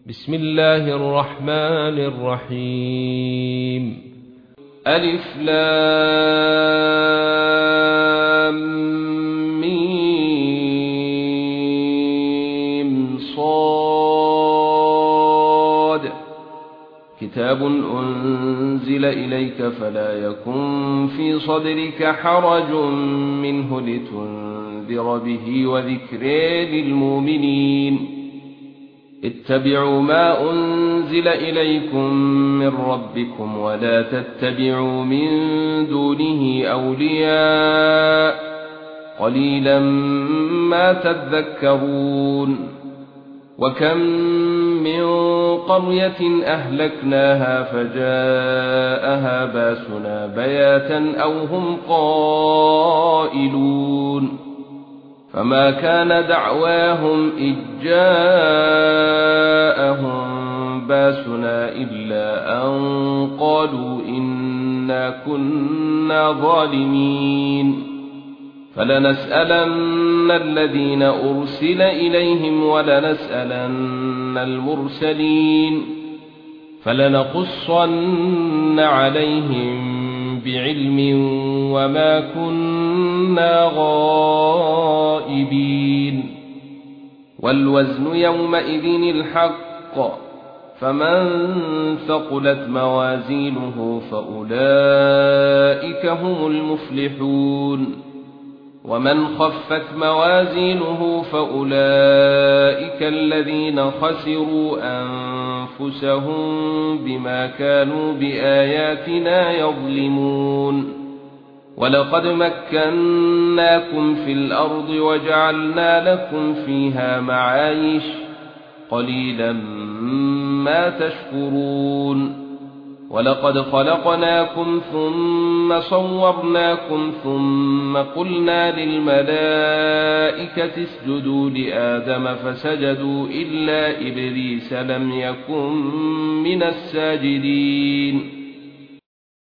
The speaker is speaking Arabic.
بسم الله الرحمن الرحيم. ألف لام ميم صاد. كتاب أنزل إليك فلا يكن في صدرك حرج منه لتنذر به وذكر للمؤمنين. اتبعوا ما أنزل إليكم من ربكم ولا تتبعوا من دونه أولياء قليلا ما تذكرون. وكم من قرية أهلكناها فجاءها باسنا بياتا أو هم قائلون. فما كان دعواهم إذ جاءهم باسنا إلا أن قالوا إنا كنا ظالمين. فلنسألن الذين أرسل إليهم ولنسألن المرسلين فلنقصن عليهم بعلم وما كنا غائبين. والوزن يومئذ الحق فمن ثقلت موازينه فأولئك هم المفلحون ومن خفت موازينه فأولئك الذين خسروا أنفسهم بما كانوا بآياتنا يظلمون. ولقد مكناكم في الأرض وجعلنا لكم فيها معايش قليلا ما تشكرون. ولقد خلقناكم ثم صورناكم ثم قلنا للملائكة اسجدوا لآدم فسجدوا إلا إبليس لم يكن من الساجدين.